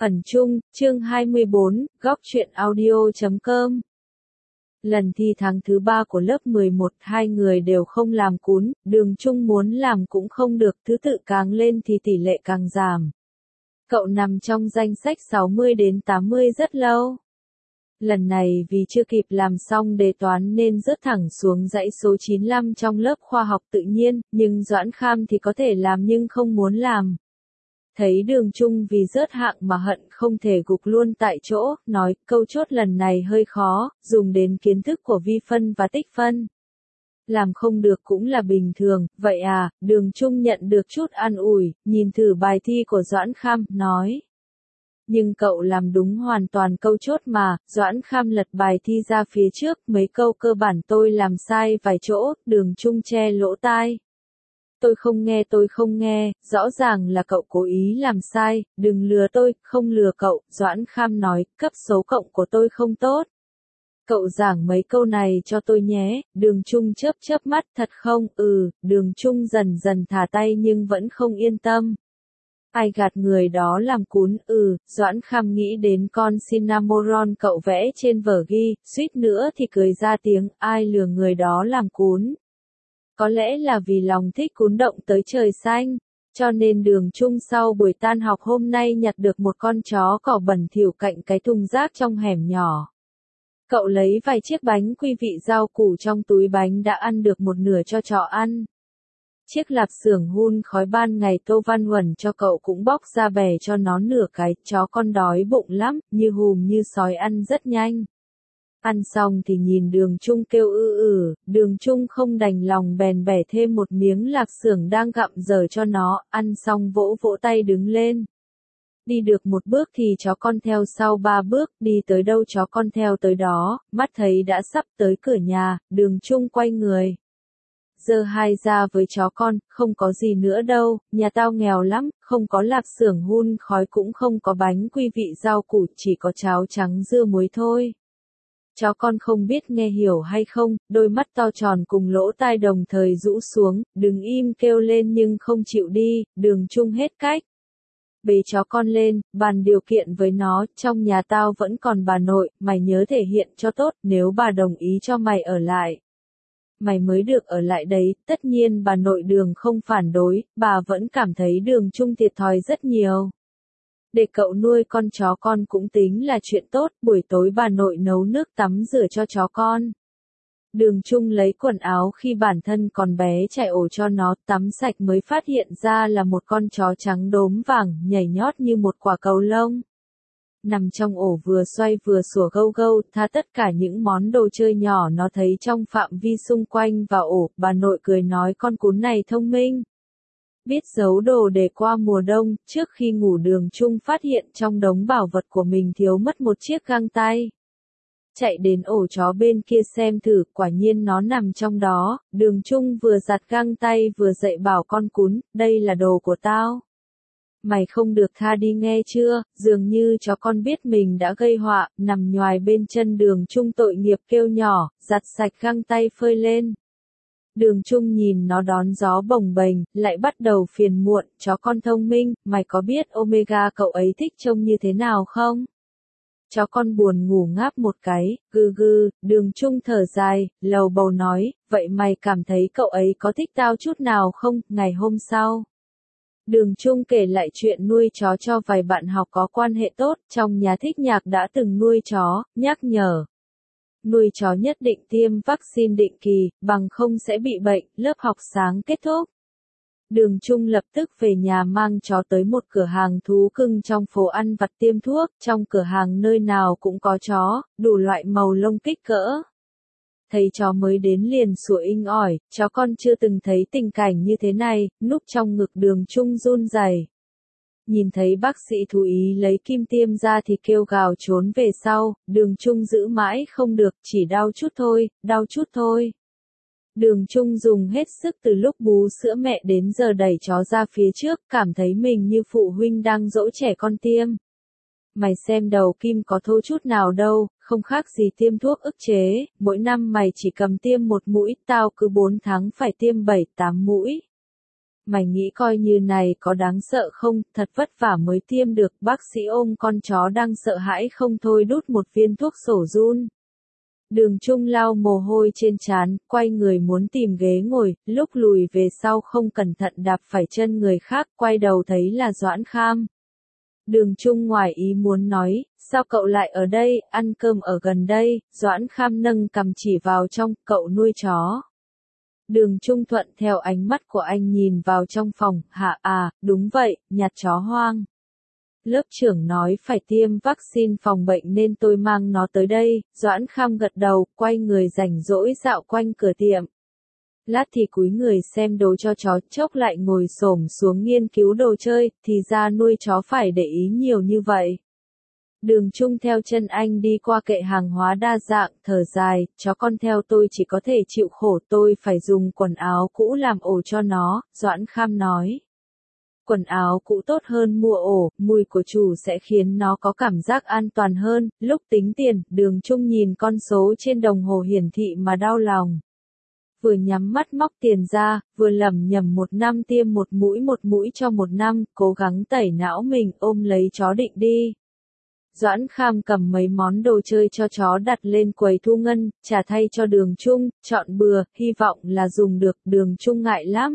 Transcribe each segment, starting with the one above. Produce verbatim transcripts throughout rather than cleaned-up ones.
Ẩn Chung, chương hai mươi bốn, góc truyện audio chấm com. Lần thi tháng thứ ba của lớp mười một, hai người đều không làm cún, Đường Chung muốn làm cũng không được, thứ tự càng lên thì tỷ lệ càng giảm. Cậu nằm trong danh sách sáu mươi đến tám mươi rất lâu. Lần này vì chưa kịp làm xong đề toán nên rớt thẳng xuống dãy số chín mươi lăm trong lớp khoa học tự nhiên, nhưng Doãn Kham thì có thể làm nhưng không muốn làm. Thấy Đường Chung vì rớt hạng mà hận không thể gục luôn tại chỗ, nói câu chốt lần này hơi khó, dùng đến kiến thức của vi phân và tích phân. Làm không được cũng là bình thường, vậy à, Đường Chung nhận được chút an ủi, nhìn thử bài thi của Doãn Kham, nói. Nhưng cậu làm đúng hoàn toàn câu chốt mà, Doãn Kham lật bài thi ra phía trước, mấy câu cơ bản tôi làm sai vài chỗ, Đường Chung che lỗ tai. Tôi không nghe tôi không nghe, rõ ràng là cậu cố ý làm sai, đừng lừa tôi, không lừa cậu, Doãn Kham nói, cấp số cộng của tôi không tốt. Cậu giảng mấy câu này cho tôi nhé, Đường Chung chớp chớp mắt, thật không, ừ, Đường Chung dần dần thả tay nhưng vẫn không yên tâm. Ai gạt người đó làm cún, ừ, Doãn Kham nghĩ đến con Cinnamoroll cậu vẽ trên vở ghi, suýt nữa thì cười ra tiếng, ai lừa người đó làm cún. Có lẽ là vì lòng thích cún động tới trời xanh, cho nên Đường Chung sau buổi tan học hôm nay nhặt được một con chó cỏ bẩn thỉu cạnh cái thùng rác trong hẻm nhỏ. Cậu lấy vài chiếc bánh quy vị rau củ trong túi bánh đã ăn được một nửa cho chó ăn. Chiếc lạp xưởng hun khói ban ngày Tô Văn Huẩn cho cậu cũng bóc ra bè cho nó nửa cái, chó con đói bụng lắm, như hùm như sói ăn rất nhanh. Ăn xong thì nhìn Đường Chung kêu ư ử, Đường Chung không đành lòng bèn bẻ thêm một miếng lạp xưởng đang gặm dở cho nó, ăn xong vỗ vỗ tay đứng lên. Đi được một bước thì chó con theo sau ba bước, đi tới đâu chó con theo tới đó, mắt thấy đã sắp tới cửa nhà, Đường Chung quay người. Giơ hai ra với chó con, không có gì nữa đâu, nhà tao nghèo lắm, không có lạp xưởng hun khói cũng không có bánh quy vị rau củ, chỉ có cháo trắng dưa muối thôi. Chó con không biết nghe hiểu hay không, đôi mắt to tròn cùng lỗ tai đồng thời rũ xuống, đừng im kêu lên nhưng không chịu đi, Đường Chung hết cách. Bế chó con lên, bàn điều kiện với nó, trong nhà tao vẫn còn bà nội, mày nhớ thể hiện cho tốt, nếu bà đồng ý cho mày ở lại. Mày mới được ở lại đấy, tất nhiên bà nội Đường không phản đối, bà vẫn cảm thấy Đường Chung thiệt thòi rất nhiều. Để cậu nuôi con chó con cũng tính là chuyện tốt, buổi tối bà nội nấu nước tắm rửa cho chó con. Đường Chung lấy quần áo khi bản thân còn bé chạy ổ cho nó, tắm sạch mới phát hiện ra là một con chó trắng đốm vàng, nhảy nhót như một quả cầu lông. Nằm trong ổ vừa xoay vừa sủa gâu gâu, tha tất cả những món đồ chơi nhỏ nó thấy trong phạm vi xung quanh vào ổ, bà nội cười nói con cún này thông minh. Biết giấu đồ để qua mùa đông, trước khi ngủ Đường Chung phát hiện trong đống bảo vật của mình thiếu mất một chiếc găng tay. Chạy đến ổ chó bên kia xem thử, quả nhiên nó nằm trong đó, Đường Chung vừa giặt găng tay vừa dạy bảo con cún, đây là đồ của tao. Mày không được tha đi nghe chưa, dường như chó con biết mình đã gây họa, nằm nhoài bên chân Đường Chung tội nghiệp kêu nhỏ, giặt sạch găng tay phơi lên. Đường Chung nhìn nó đón gió bồng bềnh, lại bắt đầu phiền muộn, chó con thông minh, mày có biết Omega cậu ấy thích trông như thế nào không? Chó con buồn ngủ ngáp một cái, gừ gừ, Đường Chung thở dài, lầu bầu nói, vậy mày cảm thấy cậu ấy có thích tao chút nào không? Ngày hôm sau, Đường Chung kể lại chuyện nuôi chó cho vài bạn học có quan hệ tốt, trong nhà thích nhạc đã từng nuôi chó, nhắc nhở. Nuôi chó nhất định tiêm vaccine định kỳ, bằng không sẽ bị bệnh, lớp học sáng kết thúc. Đường Chung lập tức về nhà mang chó tới một cửa hàng thú cưng trong phố ăn vặt tiêm thuốc, trong cửa hàng nơi nào cũng có chó, đủ loại màu lông kích cỡ. Thấy chó mới đến liền sủa inh ỏi, chó con chưa từng thấy tình cảnh như thế này, núp trong ngực Đường Chung run rẩy. Nhìn thấy bác sĩ thú ý lấy kim tiêm ra thì kêu gào trốn về sau, Đường Chung giữ mãi không được, chỉ đau chút thôi, đau chút thôi. Đường Chung dùng hết sức từ lúc bú sữa mẹ đến giờ đẩy chó ra phía trước, cảm thấy mình như phụ huynh đang dỗ trẻ con tiêm. Mày xem đầu kim có thô chút nào đâu, không khác gì tiêm thuốc ức chế, mỗi năm mày chỉ cầm tiêm một mũi, tao cứ bốn tháng phải tiêm bảy tám mũi. Mày nghĩ coi như này có đáng sợ không, thật vất vả mới tiêm được, bác sĩ ôm con chó đang sợ hãi không thôi đút một viên thuốc sổ run. Đường Trung lau mồ hôi trên trán, quay người muốn tìm ghế ngồi, lúc lùi về sau không cẩn thận đạp phải chân người khác, quay đầu thấy là Doãn Kham. Đường Trung ngoài ý muốn nói, sao cậu lại ở đây, ăn cơm ở gần đây, Doãn Kham nâng cằm chỉ vào trong, cậu nuôi chó. Đường Trung thuận theo ánh mắt của anh nhìn vào trong phòng, hả à, đúng vậy, nhặt chó hoang. Lớp trưởng nói phải tiêm vaccine phòng bệnh nên tôi mang nó tới đây, Doãn Kham gật đầu, quay người rảnh rỗi dạo quanh cửa tiệm. Lát thì cúi người xem đồ cho chó, chốc lại ngồi xổm xuống nghiên cứu đồ chơi, thì ra nuôi chó phải để ý nhiều như vậy. Đường Trung theo chân anh đi qua kệ hàng hóa đa dạng, thở dài, chó con theo tôi chỉ có thể chịu khổ, tôi phải dùng quần áo cũ làm ổ cho nó, Doãn Kham nói. Quần áo cũ tốt hơn mua ổ, mùi của chủ sẽ khiến nó có cảm giác an toàn hơn. Lúc tính tiền, Đường Trung nhìn con số trên đồng hồ hiển thị mà đau lòng. Vừa nhắm mắt móc tiền ra, vừa lẩm nhẩm một năm tiêm một mũi một mũi cho một năm, cố gắng tẩy não mình, ôm lấy chó định đi. Doãn Kham cầm mấy món đồ chơi cho chó đặt lên quầy thu ngân, trả thay cho Đường Trung, chọn bừa, hy vọng là dùng được, Đường Trung ngại lắm.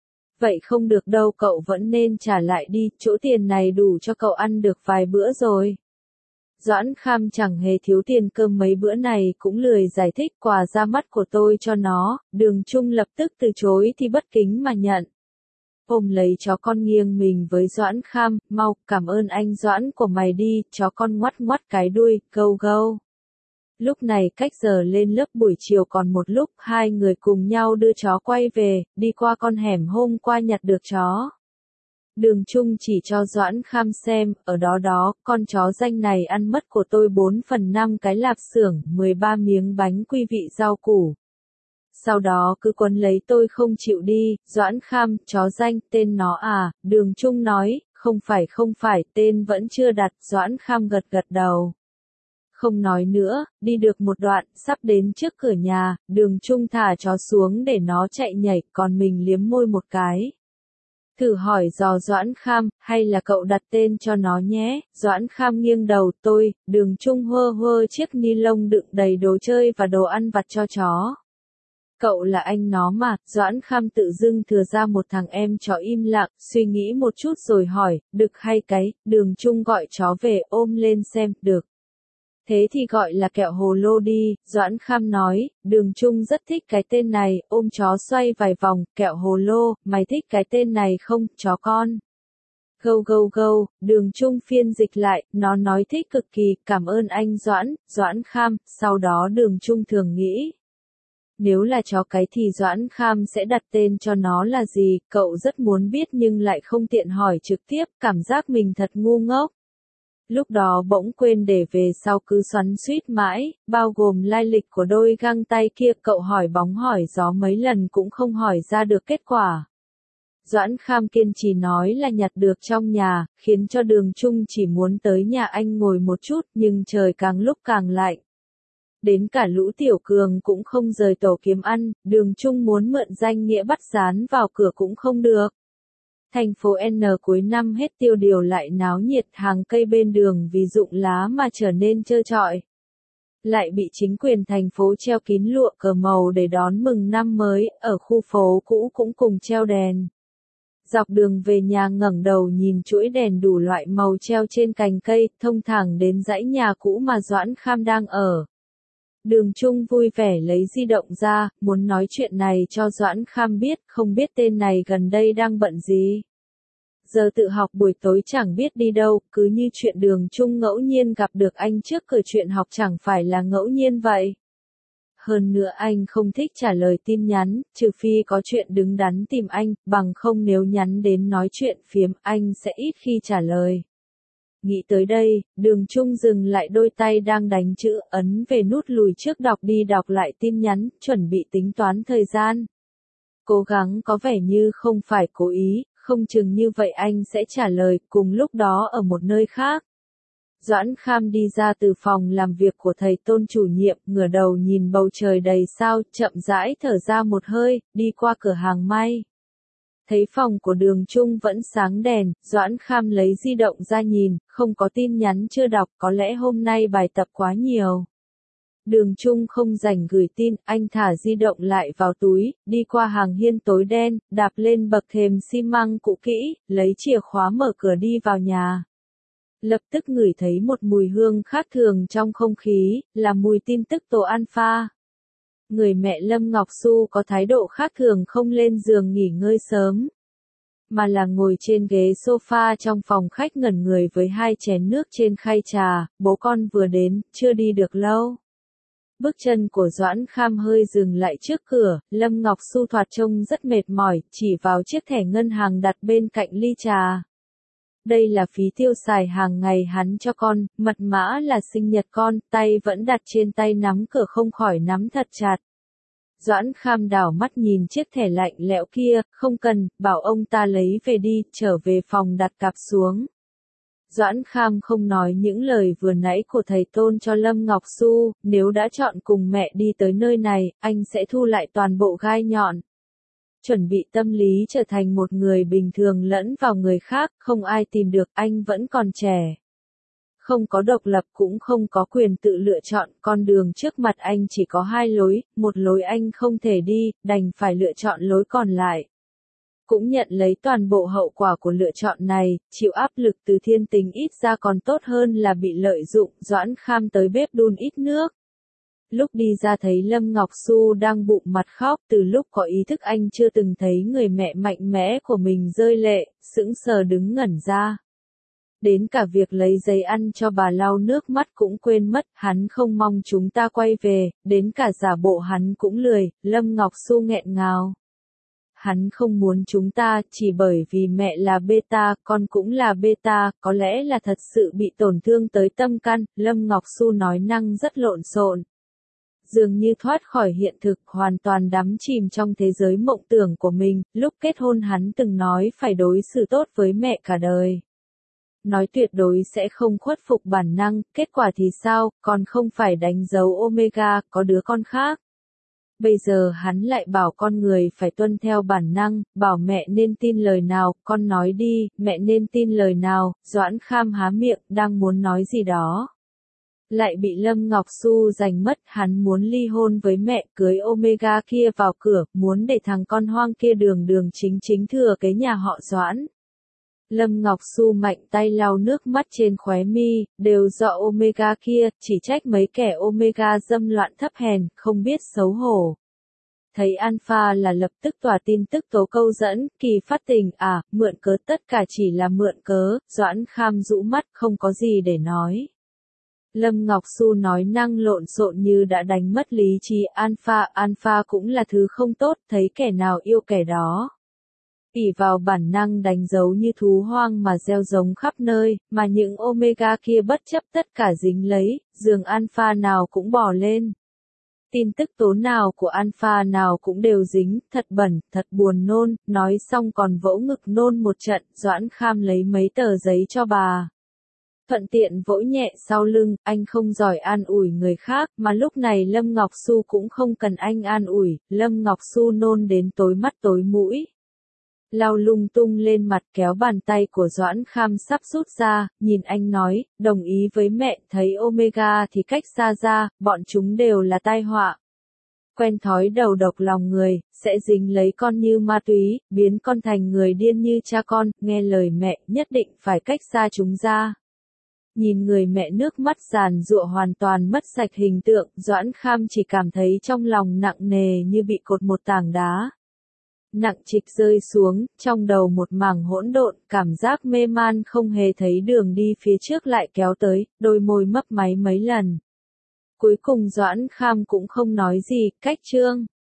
Vậy không được đâu, cậu vẫn nên trả lại đi, chỗ tiền này đủ cho cậu ăn được vài bữa rồi. Doãn Kham chẳng hề thiếu tiền cơm mấy bữa này cũng lười giải thích, quà ra mắt của tôi cho nó, Đường Trung lập tức từ chối thì bất kính mà nhận. Ôm lấy chó con nghiêng mình với Doãn Kham, mau, cảm ơn anh Doãn của mày đi, chó con ngoắt ngoắt cái đuôi, gâu gâu. Lúc này cách giờ lên lớp buổi chiều còn một lúc, hai người cùng nhau đưa chó quay về, đi qua con hẻm hôm qua nhặt được chó. Đường Trung chỉ cho Doãn Kham xem, ở đó đó, con chó danh này ăn mất của tôi bốn phần năm cái lạp xưởng, mười ba miếng bánh quy vị rau củ. Sau đó cứ quấn lấy tôi không chịu đi, Doãn Kham, chó danh, tên nó à, Đường Trung nói, không phải không phải, tên vẫn chưa đặt, Doãn Kham gật gật đầu. Không nói nữa, đi được một đoạn, sắp đến trước cửa nhà, Đường Trung thả chó xuống để nó chạy nhảy, còn mình liếm môi một cái. Thử hỏi dò Doãn Kham, hay là cậu đặt tên cho nó nhé, Doãn Kham nghiêng đầu, tôi, Đường Trung hơ hơ chiếc ni lông đựng đầy đồ chơi và đồ ăn vặt cho chó. Cậu là anh nó mà, Doãn Kham tự dưng thừa ra một thằng em chó im lặng, suy nghĩ một chút rồi hỏi, đực hay cái, Đường Trung gọi chó về ôm lên xem, được. Thế thì gọi là kẹo hồ lô đi, Doãn Kham nói, Đường Trung rất thích cái tên này, ôm chó xoay vài vòng, kẹo hồ lô, mày thích cái tên này không, chó con? Gâu gâu gâu, Đường Trung phiên dịch lại, nó nói thích cực kỳ, cảm ơn anh Doãn, Doãn Kham, sau đó Đường Trung thường nghĩ. Nếu là chó cái thì Doãn Kham sẽ đặt tên cho nó là gì, cậu rất muốn biết nhưng lại không tiện hỏi trực tiếp, cảm giác mình thật ngu ngốc. Lúc đó bỗng quên để về sau cứ xoắn xuýt mãi, bao gồm lai lịch của đôi găng tay kia, cậu hỏi bóng hỏi gió mấy lần cũng không hỏi ra được kết quả. Doãn Kham kiên trì nói là nhặt được trong nhà, khiến cho Đường Trung chỉ muốn tới nhà anh ngồi một chút, nhưng trời càng lúc càng lạnh. Đến cả Lũ Tiểu Cường cũng không rời tổ kiếm ăn, Đường Trung muốn mượn danh nghĩa bắt dán vào cửa cũng không được. Thành phố N cuối năm hết tiêu điều lại náo nhiệt, hàng cây bên đường vì rụng lá mà trở nên trơ trọi. Lại bị chính quyền thành phố treo kín lụa cờ màu để đón mừng năm mới, ở khu phố cũ cũng cùng treo đèn. Dọc đường về nhà ngẩng đầu nhìn chuỗi đèn đủ loại màu treo trên cành cây, thông thẳng đến dãy nhà cũ mà Doãn Kham đang ở. Đường Trung vui vẻ lấy di động ra, muốn nói chuyện này cho Doãn Kham biết, không biết tên này gần đây đang bận gì. Giờ tự học buổi tối chẳng biết đi đâu, cứ như chuyện Đường Trung ngẫu nhiên gặp được anh trước cửa chuyện học chẳng phải là ngẫu nhiên vậy. Hơn nữa anh không thích trả lời tin nhắn, trừ phi có chuyện đứng đắn tìm anh, bằng không nếu nhắn đến nói chuyện phiếm, anh sẽ ít khi trả lời. Nghĩ tới đây, Đường Trung dừng lại đôi tay đang đánh chữ, ấn về nút lùi trước đọc đi đọc lại tin nhắn, chuẩn bị tính toán thời gian. Cố gắng có vẻ như không phải cố ý, không chừng như vậy anh sẽ trả lời, cùng lúc đó ở một nơi khác. Doãn Kham đi ra từ phòng làm việc của thầy Tôn chủ nhiệm, ngửa đầu nhìn bầu trời đầy sao, chậm rãi thở ra một hơi, đi qua cửa hàng may. Thấy phòng của Đường Trung vẫn sáng đèn, Doãn Kham lấy di động ra nhìn, không có tin nhắn chưa đọc, có lẽ hôm nay bài tập quá nhiều. Đường Trung không rảnh gửi tin, anh thả di động lại vào túi, đi qua hàng hiên tối đen, đạp lên bậc thềm xi măng cũ kỹ, lấy chìa khóa mở cửa đi vào nhà. Lập tức ngửi thấy một mùi hương khác thường trong không khí, là mùi tin tức tổ Alpha. Người mẹ Lâm Ngọc Xu có thái độ khác thường, không lên giường nghỉ ngơi sớm, mà là ngồi trên ghế sofa trong phòng khách ngẩn người với hai chén nước trên khay trà, bố con vừa đến, chưa đi được lâu. Bước chân của Doãn Kham hơi dừng lại trước cửa, Lâm Ngọc Xu thoạt trông rất mệt mỏi, chỉ vào chiếc thẻ ngân hàng đặt bên cạnh ly trà. Đây là phí tiêu xài hàng ngày hắn cho con, mật mã là sinh nhật con, tay vẫn đặt trên tay nắm cửa không khỏi nắm thật chặt. Doãn Kham đảo mắt nhìn chiếc thẻ lạnh lẽo kia, không cần, bảo ông ta lấy về đi, trở về phòng đặt cặp xuống. Doãn Kham không nói những lời vừa nãy của thầy Tôn cho Lâm Ngọc Xu, nếu đã chọn cùng mẹ đi tới nơi này, anh sẽ thu lại toàn bộ gai nhọn. Chuẩn bị tâm lý trở thành một người bình thường lẫn vào người khác, không ai tìm được, anh vẫn còn trẻ. Không có độc lập cũng không có quyền tự lựa chọn, con đường trước mặt anh chỉ có hai lối, một lối anh không thể đi, đành phải lựa chọn lối còn lại. Cũng nhận lấy toàn bộ hậu quả của lựa chọn này, chịu áp lực từ thiên tình ít ra còn tốt hơn là bị lợi dụng. Doãn Kham tới bếp đun ít nước. Lúc đi ra thấy Lâm Ngọc Xu đang bụng mặt khóc, từ lúc có ý thức anh chưa từng thấy người mẹ mạnh mẽ của mình rơi lệ, sững sờ đứng ngẩn ra. Đến cả việc lấy giấy ăn cho bà lau nước mắt cũng quên mất, hắn không mong chúng ta quay về, đến cả giả bộ hắn cũng lười. Lâm Ngọc Xu nghẹn ngào. Hắn không muốn chúng ta, chỉ bởi vì mẹ là beta, con cũng là beta, có lẽ là thật sự bị tổn thương tới tâm can. Lâm Ngọc Xu nói năng rất lộn xộn. Dường như thoát khỏi hiện thực, hoàn toàn đắm chìm trong thế giới mộng tưởng của mình. Lúc kết hôn hắn từng nói phải đối xử tốt với mẹ cả đời. Nói tuyệt đối sẽ không khuất phục bản năng, kết quả thì sao, còn không phải đánh dấu Omega, có đứa con khác. Bây giờ hắn lại bảo con người phải tuân theo bản năng, bảo mẹ nên tin lời nào, con nói đi, mẹ nên tin lời nào. Doãn Kham há miệng, đang muốn nói gì đó. Lại bị Lâm Ngọc Xu giành mất, hắn muốn ly hôn với mẹ, cưới Omega kia vào cửa, muốn để thằng con hoang kia đường đường chính chính thừa kế nhà họ Doãn. Lâm Ngọc Xu mạnh tay lau nước mắt trên khóe mi, đều do Omega kia, chỉ trách mấy kẻ Omega dâm loạn thấp hèn, không biết xấu hổ. Thấy Alpha là lập tức tỏa tin tức tố câu dẫn, kỳ phát tình, à, mượn cớ, tất cả chỉ là mượn cớ. Doãn Kham rũ mắt, không có gì để nói. Lâm Ngọc Xu nói năng lộn xộn như đã đánh mất lý trí. Alpha, Alpha cũng là thứ không tốt, thấy kẻ nào yêu kẻ đó. ỷ vào bản năng đánh dấu như thú hoang mà gieo giống khắp nơi, mà những Omega kia bất chấp tất cả dính lấy, giường Alpha nào cũng bò lên. Tin tức tố nào của Alpha nào cũng đều dính, thật bẩn, thật buồn nôn, nói xong còn vỗ ngực nôn một trận. Doãn Kham lấy mấy tờ giấy cho bà. Thuận tiện vỗ nhẹ sau lưng, anh không giỏi an ủi người khác, mà lúc này Lâm Ngọc Xu cũng không cần anh an ủi. Lâm Ngọc Xu nôn đến tối mắt tối mũi. Lau lung tung lên mặt, kéo bàn tay của Doãn Kham sắp rút ra, nhìn anh nói, đồng ý với mẹ, thấy Omega thì cách xa ra, bọn chúng đều là tai họa. Quen thói đầu độc lòng người, sẽ dính lấy con như ma túy, biến con thành người điên như cha con, nghe lời mẹ, nhất định phải cách xa chúng ra. Nhìn người mẹ nước mắt giàn giụa hoàn toàn mất sạch hình tượng, Doãn Kham chỉ cảm thấy trong lòng nặng nề như bị cột một tảng đá. Nặng trịch rơi xuống, trong đầu một mảng hỗn độn, cảm giác mê man không hề thấy đường đi phía trước lại kéo tới, đôi môi mấp máy mấy lần. Cuối cùng Doãn Kham cũng không nói gì, cách chương.